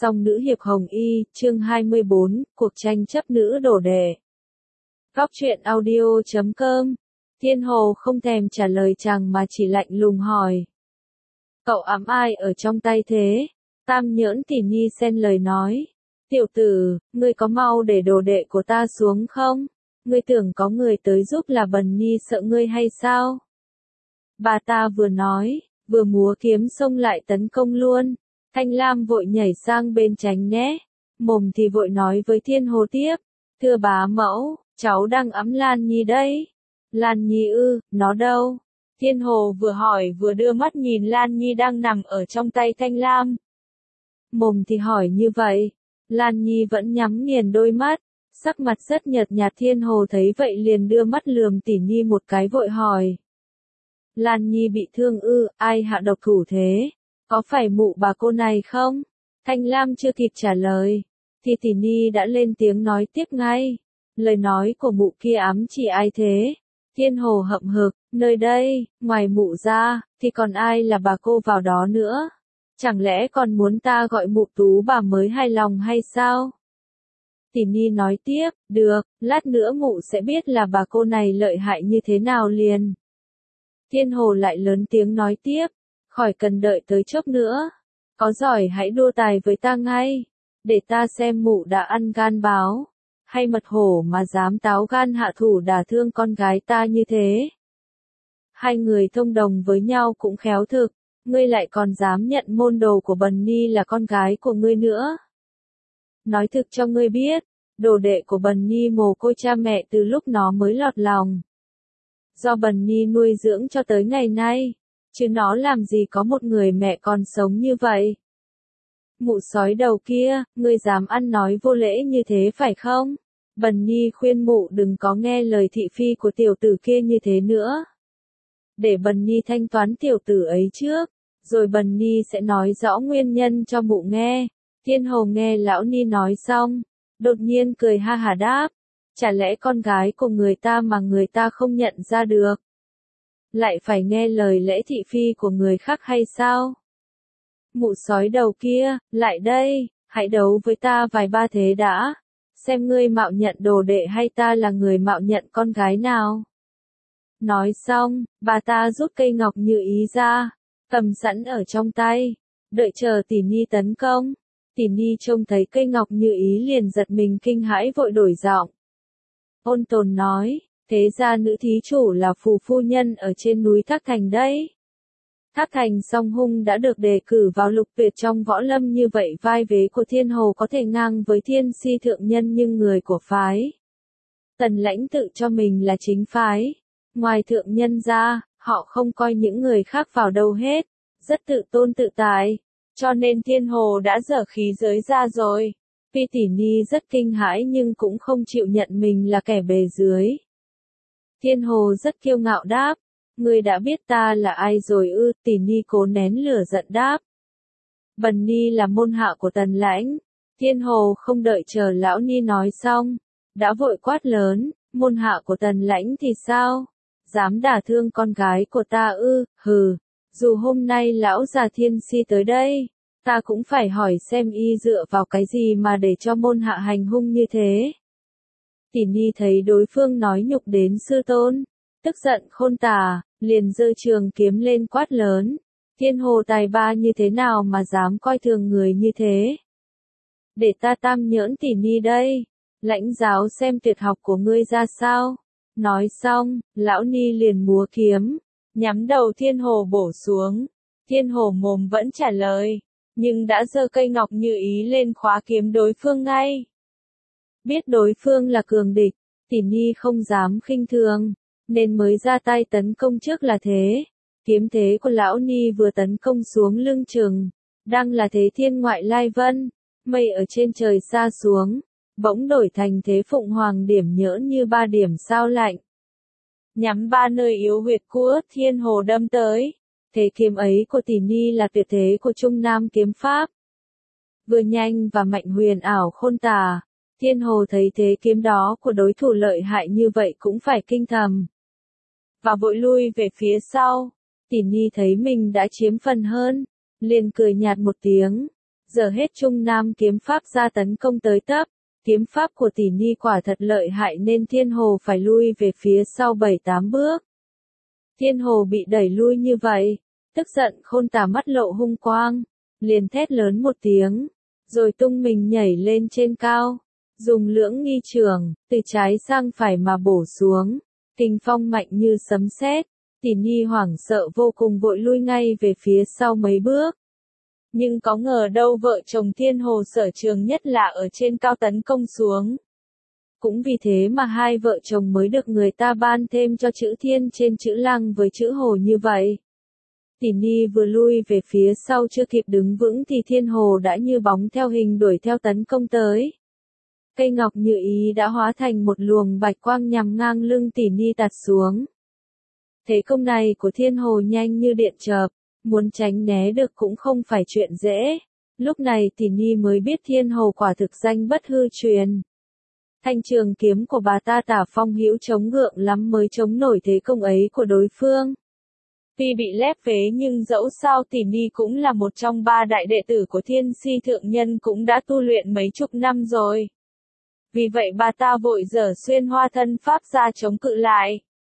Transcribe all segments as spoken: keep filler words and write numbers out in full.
Song nữ hiệp hồng y, chương hai mươi bốn, cuộc tranh chấp nữ đồ đệ. Góc truyện audio chấm com. Thiên Hồ không thèm trả lời chàng mà chỉ lạnh lùng hỏi. Cậu ẵm ai ở trong tay thế? Tam Nhỡn Tỷ Nhi xen lời nói. Tiểu tử, ngươi có mau để đồ đệ của ta xuống không? Ngươi tưởng có người tới giúp là Bần Nhi sợ ngươi hay sao? Bà ta vừa nói, vừa múa kiếm xông lại tấn công luôn. Thanh Lam vội nhảy sang bên tránh né. Mồm thì vội nói với Thiên Hồ tiếp. Thưa bá mẫu, cháu đang ẵm Lan Nhi đấy. Lan Nhi ư, nó đâu? Thiên Hồ vừa hỏi vừa đưa mắt nhìn Lan Nhi đang nằm ở trong tay Thanh Lam. Mồm thì hỏi như vậy. Lan Nhi vẫn nhắm nghiền đôi mắt. Sắc mặt rất nhợt nhạt. Thiên Hồ thấy vậy liền đưa mắt lườm Tỷ Nhi một cái vội hỏi. Lan Nhi bị thương ư, ai hạ độc thủ thế? Có phải mụ bà cô này không? Thanh Lam chưa kịp trả lời, thì Tỷ Nhi đã lên tiếng nói tiếp ngay. Lời nói của mụ kia ám chỉ ai thế? Thiên Hồ hậm hực, nơi đây, ngoài mụ ra, thì còn ai là bà cô vào đó nữa? Chẳng lẽ còn muốn ta gọi mụ tú bà mới hài lòng hay sao? Tỷ Nhi nói tiếp, được, lát nữa mụ sẽ biết là bà cô này lợi hại như thế nào liền. Thiên Hồ lại lớn tiếng nói tiếp. Khỏi cần đợi tới chốc nữa. Có giỏi hãy đua tài với ta ngay. Để ta xem mụ đã ăn gan báo. Hay mật hổ mà dám táo gan hạ thủ đả thương con gái ta như thế. Hai người thông đồng với nhau cũng khéo thực. Ngươi lại còn dám nhận môn đồ của Bần Nhi là con gái của ngươi nữa. Nói thực cho ngươi biết. Đồ đệ của Bần Nhi mồ côi cha mẹ từ lúc nó mới lọt lòng. Do Bần Nhi nuôi dưỡng cho tới ngày nay. Chứ nó làm gì có một người mẹ còn sống như vậy. Mụ sói đầu kia, ngươi dám ăn nói vô lễ như thế phải không? Bần Nhi khuyên mụ đừng có nghe lời thị phi của tiểu tử kia như thế nữa. Để Bần Nhi thanh toán tiểu tử ấy trước, rồi Bần Nhi sẽ nói rõ nguyên nhân cho mụ nghe. Thiên Hồ nghe lão Ni nói xong, đột nhiên cười ha hà đáp. Chả lẽ con gái của người ta mà người ta không nhận ra được? Lại phải nghe lời lẽ thị phi của người khác hay sao? Mụ sói đầu kia, lại đây, hãy đấu với ta vài ba thế đã. Xem ngươi mạo nhận đồ đệ hay ta là người mạo nhận con gái nào. Nói xong, bà ta rút cây ngọc như ý ra, cầm sẵn ở trong tay, đợi chờ Tỷ Nhi tấn công. Tỷ Nhi trông thấy cây ngọc như ý liền giật mình kinh hãi vội đổi giọng. Ôn tồn nói. Thế ra nữ thí chủ là phù phu nhân ở trên núi Thác Thành đấy. Thác Thành Song Hung đã được đề cử vào lục tuyệt trong võ lâm, như vậy vai vế của Thiên Hồ có thể ngang với Thiên Si thượng nhân, nhưng người của phái Tần Lãnh tự cho mình là chính phái. Ngoài thượng nhân ra, họ không coi những người khác vào đâu hết, rất tự tôn tự tài. Cho nên Thiên Hồ đã dở khí giới ra rồi. Tuy Tỷ Nhi rất kinh hãi nhưng cũng không chịu nhận mình là kẻ bề dưới. Thiên Hồ rất kiêu ngạo đáp, ngươi đã biết ta là ai rồi ư? Tỷ Nhi cố nén lửa giận đáp. Bần Nhi là môn hạ của Tần Lãnh. Thiên Hồ không đợi chờ lão Ni nói xong, đã vội quát lớn, môn hạ của Tần Lãnh thì sao? Dám đả thương con gái của ta ư? Hừ, dù hôm nay lão già Thiên Si tới đây, ta cũng phải hỏi xem y dựa vào cái gì mà để cho môn hạ hành hung như thế. Tỷ Nhi thấy đối phương nói nhục đến sư tôn, tức giận khôn tả, liền giơ trường kiếm lên quát lớn. Thiên Hồ tài ba như thế nào mà dám coi thường người như thế? Để ta Tam Nhỡn Tỷ Nhi đây, lãnh giáo xem tuyệt học của ngươi ra sao. Nói xong, lão Ni liền múa kiếm, nhắm đầu Thiên Hồ bổ xuống. Thiên Hồ mồm vẫn trả lời, nhưng đã giơ cây ngọc như ý lên khóa kiếm đối phương ngay. Biết đối phương là cường địch, Tỷ Nhi không dám khinh thường, nên mới ra tay tấn công trước là thế. Kiếm thế của lão Ni vừa tấn công xuống lưng chừng, đang là thế thiên ngoại lai vân, mây ở trên trời xa xuống, bỗng đổi thành thế phụng hoàng điểm nhỡn như ba điểm sao lạnh. Nhắm ba nơi yếu huyệt của Thiên Hồ đâm tới. Thế kiếm ấy của Tỷ Nhi là tuyệt thế của Trung Nam kiếm pháp. Vừa nhanh và mạnh huyền ảo khôn tả. Thiên Hồ thấy thế kiếm đó của đối thủ lợi hại như vậy cũng phải kinh thầm. Và vội lui về phía sau. Tỷ Nhi thấy mình đã chiếm phần hơn, liền cười nhạt một tiếng. giờ hết Trung Nam kiếm pháp ra tấn công tới tấp, kiếm pháp của tỷ ni quả thật lợi hại nên Thiên Hồ phải lui về phía sau bảy tám bước. Thiên Hồ bị đẩy lui như vậy, tức giận Khôn Tả mắt lộ hung quang, liền thét lớn một tiếng, rồi tung mình nhảy lên trên cao, dùng lưỡng nghi chưởng, từ trái sang phải mà bổ xuống, kình phong mạnh như sấm sét, tỷ ni hoảng sợ vô cùng vội lui ngay về phía sau mấy bước. Nhưng có ngờ đâu vợ chồng Thiên Hồ sở trường nhất là ở trên cao tấn công xuống. Cũng vì thế mà hai vợ chồng mới được người ta ban thêm cho chữ Thiên trên chữ Lăng với chữ Hồ như vậy. Tỷ ni vừa lui về phía sau chưa kịp đứng vững thì Thiên Hồ đã như bóng theo hình đuổi theo tấn công tới. Cây ngọc như ý đã hóa thành một luồng bạch quang nhằm ngang lưng tỷ ni tạt xuống. Thế công này của Thiên Hồ nhanh như điện chớp, muốn tránh né được cũng không phải chuyện dễ. Lúc này tỷ ni mới biết Thiên Hồ quả thực danh bất hư truyền. Thanh trường kiếm của bà ta Tả Phong hữu chống gượng lắm mới chống nổi thế công ấy của đối phương. Tuy bị lép vế nhưng dẫu sao tỷ ni cũng là một trong ba đại đệ tử của Thiên Si Thượng Nhân cũng đã tu luyện mấy chục năm rồi. Vì vậy bà ta vội dở xuyên hoa thân pháp ra chống cự lại.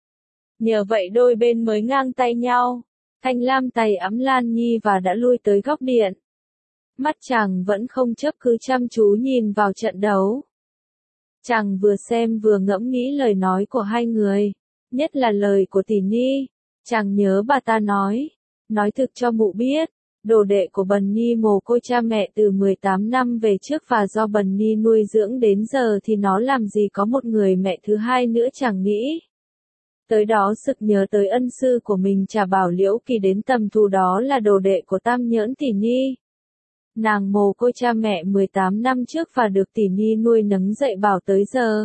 Nhờ vậy đôi bên mới ngang tay nhau. Thanh Lam tay ấm Lan Nhi và đã lui tới góc điện. Mắt chàng vẫn không chớp cứ chăm chú nhìn vào trận đấu. Chàng vừa xem vừa ngẫm nghĩ lời nói của hai người, nhất là lời của tỷ ni. Chàng nhớ bà ta nói, nói thực cho mụ biết, đồ đệ của Bần Ni mồ côi cha mẹ từ mười tám năm về trước và do Bần Ni nuôi dưỡng đến giờ thì nó làm gì có một người mẹ thứ hai nữa chàng nghĩ. Tới đó sực nhớ tới ân sư của mình chả bảo Liễu Kỳ đến tầm thù đó là đồ đệ của Tam Nhỡn tỷ ni. Nàng mồ côi cha mẹ mười tám năm trước và được tỷ ni nuôi nấng dạy bảo tới giờ.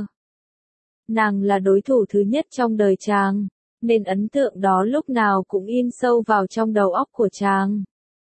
Nàng là đối thủ thứ nhất trong đời chàng, nên ấn tượng đó lúc nào cũng in sâu vào trong đầu óc của chàng.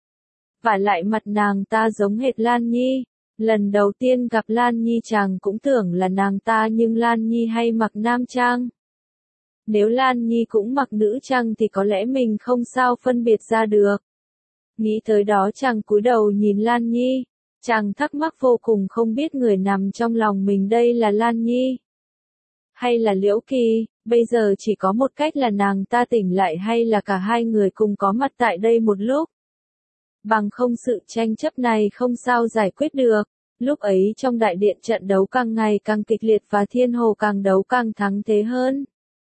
Và lại mặt nàng ta giống hệt Lan Nhi, lần đầu tiên gặp Lan Nhi chàng cũng tưởng là nàng ta nhưng Lan Nhi hay mặc nam trang. Nếu Lan Nhi cũng mặc nữ trang thì có lẽ mình không sao phân biệt ra được. Nghĩ tới đó chàng cúi đầu nhìn Lan Nhi, chàng thắc mắc vô cùng không biết người nằm trong lòng mình đây là Lan Nhi hay là Liễu Kỳ. Bây giờ chỉ có một cách là nàng ta tỉnh lại hay là cả hai người cùng có mặt tại đây một lúc. Bằng không sự tranh chấp này không sao giải quyết được. Lúc ấy trong đại điện trận đấu càng ngày càng kịch liệt và Thiên Hồ càng đấu càng thắng thế hơn.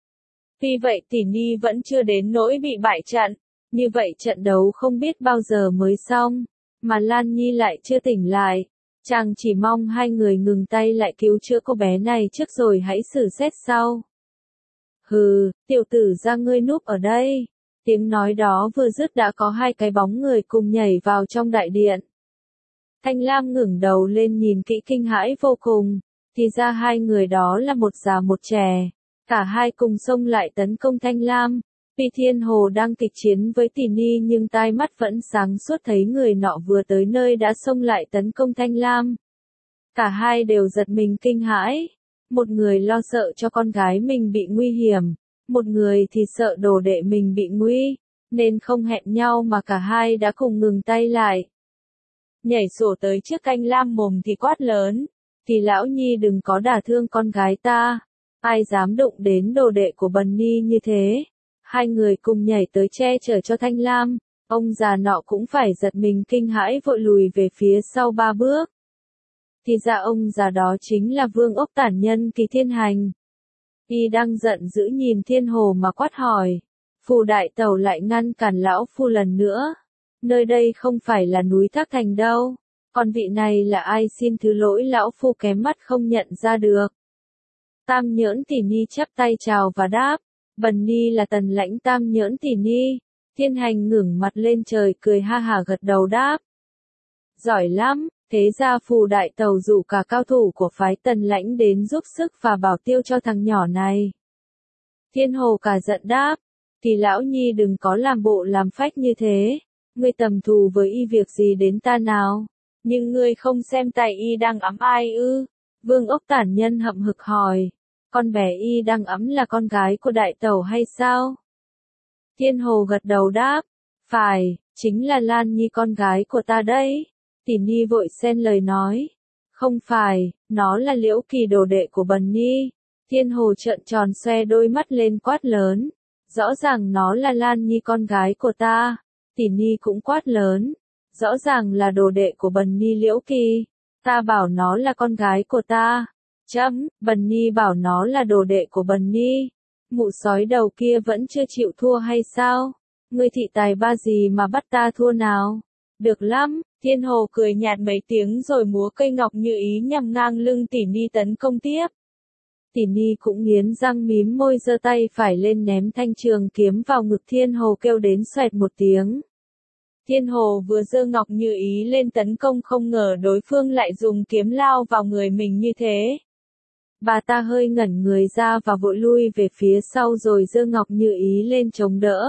Vì vậy tỷ ni vẫn chưa đến nỗi bị bại trận. Như vậy trận đấu không biết bao giờ mới xong, mà Lan Nhi lại chưa tỉnh lại. Chàng chỉ mong hai người ngừng tay lại cứu chữa cô bé này trước rồi hãy xử xét sau. Hừ, tiểu tử ra ngươi núp ở đây. Tiếng nói đó vừa dứt đã có hai cái bóng người cùng nhảy vào trong đại điện. Thanh Lam ngẩng đầu lên nhìn kỹ kinh hãi vô cùng, thì ra hai người đó là một già một trẻ. Cả hai cùng xông lại tấn công Thanh Lam. Vì Thiên Hồ đang kịch chiến với tỷ ni nhưng tai mắt vẫn sáng suốt thấy người nọ vừa tới nơi đã xông lại tấn công Thanh Lam. Cả hai đều giật mình kinh hãi. Một người lo sợ cho con gái mình bị nguy hiểm, một người thì sợ đồ đệ mình bị nguy, nên không hẹn nhau mà cả hai đã cùng ngừng tay lại. Nhảy sổ tới trước Thanh Lam mồm thì quát lớn, thì lão nhi đừng có đả thương con gái ta, ai dám đụng đến đồ đệ của Bần Ni như thế. Hai người cùng nhảy tới che chở cho Thanh Lam, ông già nọ cũng phải giật mình kinh hãi vội lùi về phía sau ba bước. Thì ra ông già đó chính là Vương Ốc Tản Nhân Kỳ Thiên Hành. Y đang giận dữ nhìn Thiên Hồ mà quát hỏi, Phù đại tẩu lại ngăn cản lão phu lần nữa. Nơi đây không phải là núi Thác Thành đâu, còn vị này là ai xin thứ lỗi lão phu kém mắt không nhận ra được. Tam Nhỡn tỷ ni chắp tay chào và đáp, Bần Ni là Tần Lãnh Tam Nhỡn tỷ ni. Thiên Hành ngẩng mặt lên trời cười ha hả gật đầu đáp. Giỏi lắm, thế ra Phù đại tẩu rủ cả cao thủ của phái Tần Lãnh đến giúp sức và bảo tiêu cho thằng nhỏ này. Thiên Hồ cả giận đáp, thì lão nhi đừng có làm bộ làm phách như thế, ngươi tầm thù với y việc gì đến ta nào, nhưng ngươi không xem tay y đang ẵm ai ư? Vương Ốc Tản Nhân hậm hực hỏi, con bé y đang ẵm là con gái của đại tẩu hay sao? Thiên Hồ gật đầu đáp, phải, chính là Lan Nhi con gái của ta đấy. Tỷ Nhi vội xen lời nói. Không phải, nó là Liễu Kỳ đồ đệ của Bần Nhi. Thiên Hồ trợn tròn xoe đôi mắt lên quát lớn. Rõ ràng nó là Lan Nhi con gái của ta. Tỷ Nhi cũng quát lớn. Rõ ràng là đồ đệ của Bần Nhi Liễu Kỳ. Ta bảo nó là con gái của ta. Chấm, Bần Nhi bảo nó là đồ đệ của Bần Nhi. Mụ sói đầu kia vẫn chưa chịu thua hay sao? Ngươi thị tài ba gì mà bắt ta thua nào? Được lắm, Thiên Hồ cười nhạt mấy tiếng rồi múa cây ngọc như ý nhằm ngang lưng Tỷ Nhi tấn công tiếp. Tỷ Nhi cũng nghiến răng mím môi giơ tay phải lên ném thanh trường kiếm vào ngực Thiên Hồ kêu đến xoẹt một tiếng. Thiên Hồ vừa giơ ngọc như ý lên tấn công không ngờ đối phương lại dùng kiếm lao vào người mình như thế. Bà ta hơi ngẩn người ra và vội lui về phía sau rồi giơ ngọc như ý lên chống đỡ.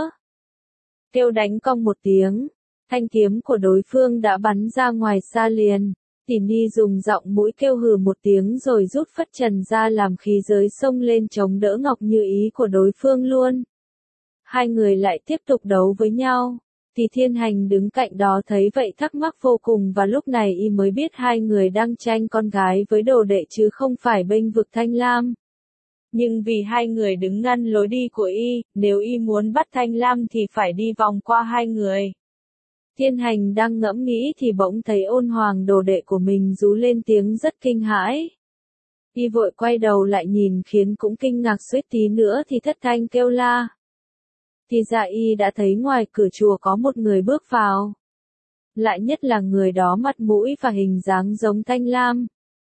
Kêu đánh cong một tiếng, thanh kiếm của đối phương đã bắn ra ngoài xa liền. Tỷ Nhi dùng giọng mũi kêu hừ một tiếng rồi rút phất trần ra làm khí giới xông lên chống đỡ ngọc như ý của đối phương luôn. Hai người lại tiếp tục đấu với nhau. Thì Thiên Hành đứng cạnh đó thấy vậy thắc mắc vô cùng và lúc này y mới biết hai người đang tranh con gái với đồ đệ chứ không phải bênh vực Thanh Lam. Nhưng vì hai người đứng ngăn lối đi của y, nếu y muốn bắt Thanh Lam thì phải đi vòng qua hai người. Thiên Hành đang ngẫm nghĩ thì bỗng thấy Ôn Hoàng đồ đệ của mình rú lên tiếng rất kinh hãi. Y vội quay đầu lại nhìn khiến cũng kinh ngạc suýt tí nữa thì thất thanh kêu la. Thì ra y đã thấy ngoài cửa chùa có một người bước vào. Lại nhất là người đó mặt mũi và hình dáng giống Thanh Lam.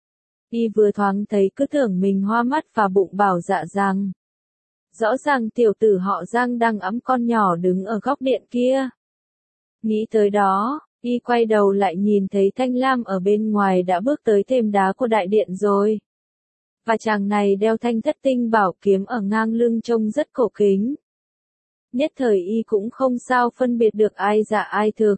Y vừa thoáng thấy cứ tưởng mình hoa mắt và bụng bảo dạ rằng. Rõ ràng tiểu tử họ Giang đang ẵm con nhỏ đứng ở góc điện kia. Nghĩ tới đó, y quay đầu lại nhìn thấy Thanh Lam ở bên ngoài đã bước tới thềm đá của đại điện rồi. Và chàng này đeo thanh thất tinh bảo kiếm ở ngang lưng trông rất cổ kính. Nhất thời y cũng không sao phân biệt được ai giả ai thực.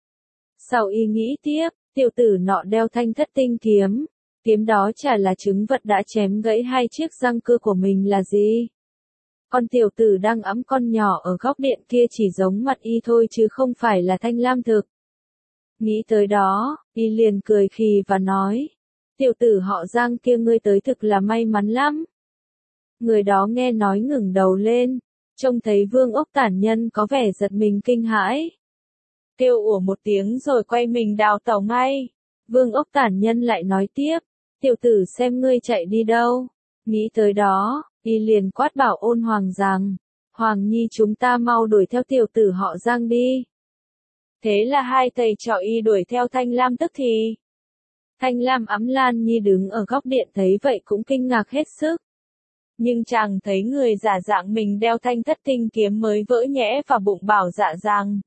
Sau y nghĩ tiếp, tiểu tử nọ đeo thanh thất tinh kiếm, kiếm đó chả là chứng vật đã chém gãy hai chiếc răng cưa của mình là gì. Con tiểu tử đang ẵm con nhỏ ở góc điện kia chỉ giống mặt y thôi chứ không phải là Thanh Lam thực. Nghĩ tới đó, y liền cười khì và nói, tiểu tử họ Giang kia ngươi tới thực là may mắn lắm. Người đó nghe nói ngẩng đầu lên, trông thấy Vương Ốc Tản Nhân có vẻ giật mình kinh hãi. Kêu ủa một tiếng rồi quay mình đào tẩu ngay. Vương Ốc Tản Nhân lại nói tiếp, tiểu tử xem ngươi chạy đi đâu. Nghĩ tới đó, y liền quát bảo Ôn Hoàng rằng, Hoàng Nhi chúng ta mau đuổi theo tiểu tử họ Giang đi. Thế là hai thầy trò y đuổi theo Thanh Lam tức thì. Thanh Lam ẵm Lan Nhi đứng ở góc điện thấy vậy cũng kinh ngạc hết sức. Nhưng chàng thấy người giả dạng mình đeo thanh thất tinh kiếm mới vỡ nhẽ và bụng bảo dạ rằng.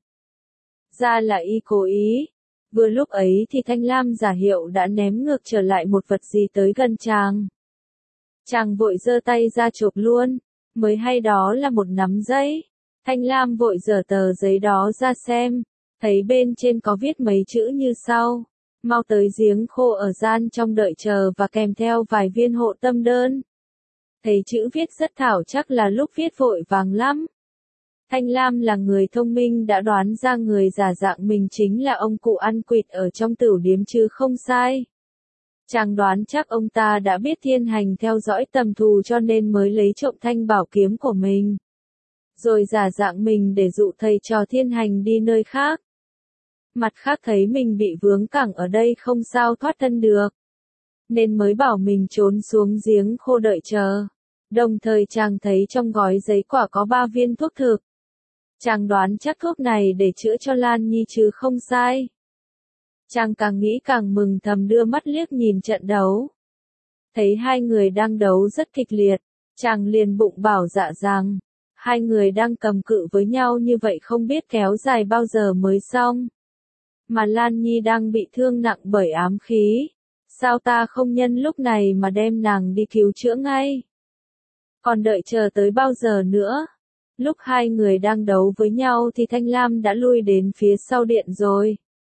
Ra là y cố ý. Vừa lúc ấy thì Thanh Lam giả hiệu đã ném ngược trở lại một vật gì tới gần chàng. Chàng vội giơ tay ra chụp luôn, mới hay đó là một nắm giấy. Thanh Lam vội giở tờ giấy đó ra xem, thấy bên trên có viết mấy chữ như sau. Mau tới giếng khô ở gian trong đợi chờ và kèm theo vài viên hộ tâm đơn. Thấy chữ viết rất thảo chắc là lúc viết vội vàng lắm. Thanh Lam là người thông minh đã đoán ra người giả dạng mình chính là ông cụ ăn quỵt ở trong tửu điếm chứ không sai. Chàng đoán chắc ông ta đã biết Thiên Hành theo dõi tầm thù cho nên mới lấy trộm thanh bảo kiếm của mình. Rồi giả dạng mình để dụ thầy trò Thiên Hành đi nơi khác. Mặt khác thấy mình bị vướng cẳng ở đây không sao thoát thân được. Nên mới bảo mình trốn xuống giếng khô đợi chờ. Đồng thời chàng thấy trong gói giấy quả có ba viên thuốc thực. Chàng đoán chắc thuốc này để chữa cho Lan Nhi chứ không sai. Chàng càng nghĩ càng mừng thầm đưa mắt liếc nhìn trận đấu. Thấy hai người đang đấu rất kịch liệt, chàng liền bụng bảo dạ rằng, hai người đang cầm cự với nhau như vậy không biết kéo dài bao giờ mới xong. Mà Lan Nhi đang bị thương nặng bởi ám khí. Sao ta không nhân lúc này mà đem nàng đi cứu chữa ngay? Còn đợi chờ tới bao giờ nữa? Lúc hai người đang đấu với nhau thì Thanh Lam đã lui đến phía sau điện rồi.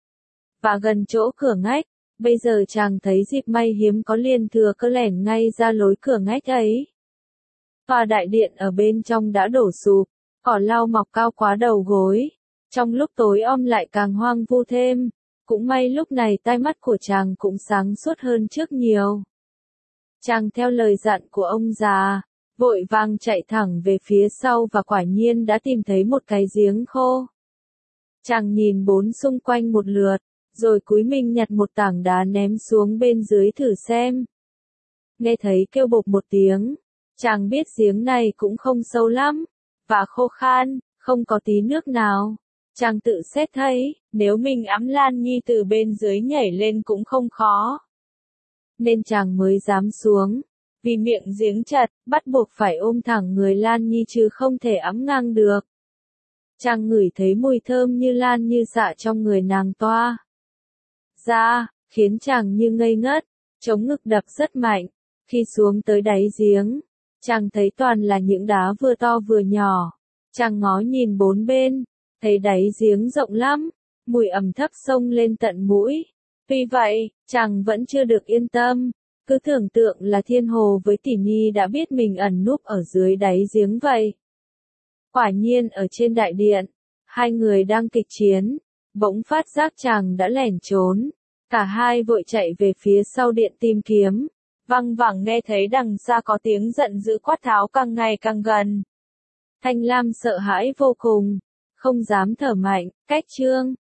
Và gần chỗ cửa ngách, bây giờ chàng thấy dịp may hiếm có liền thừa cơ lẻn ngay ra lối cửa ngách ấy. Tòa đại điện ở bên trong đã đổ sụp, cỏ lau mọc cao quá đầu gối. Trong lúc tối om lại càng hoang vu thêm, Cũng may lúc này tai mắt của chàng cũng sáng suốt hơn trước nhiều. Chàng theo lời dặn của ông già, vội vàng chạy thẳng về phía sau và quả nhiên đã tìm thấy một cái giếng khô. Chàng nhìn bốn xung quanh một lượt, rồi cúi mình nhặt một tảng đá ném xuống bên dưới thử xem. Nghe thấy kêu bộp một tiếng, chàng biết giếng này cũng không sâu lắm, và khô khan, không có tí nước nào. Chàng tự xét thấy, nếu mình ẵm Lan Nhi từ bên dưới nhảy lên cũng không khó. Nên chàng mới dám xuống, vì miệng giếng chật, bắt buộc phải ôm thẳng người Lan Nhi chứ không thể ẵm ngang được. Chàng ngửi thấy mùi thơm như lan như xạ trong người nàng toa ra, khiến chàng như ngây ngất, chống ngực đập rất mạnh. Khi xuống tới đáy giếng, chàng thấy toàn là những đá vừa to vừa nhỏ. Chàng ngó nhìn bốn bên, thấy đáy giếng rộng lắm, mùi ẩm thấp xông lên tận mũi. Tuy vậy, chàng vẫn chưa được yên tâm, cứ tưởng tượng là Thiên Hồ với Tỷ Nhi đã biết mình ẩn núp ở dưới đáy giếng vậy. Quả nhiên ở trên đại điện, hai người đang kịch chiến, bỗng phát giác chàng đã lẻn trốn. Cả hai vội chạy về phía sau điện tìm kiếm. Văng vẳng nghe thấy đằng xa có tiếng giận dữ quát tháo càng ngày càng gần. Thanh Lam sợ hãi vô cùng, không dám thở mạnh, cách chương.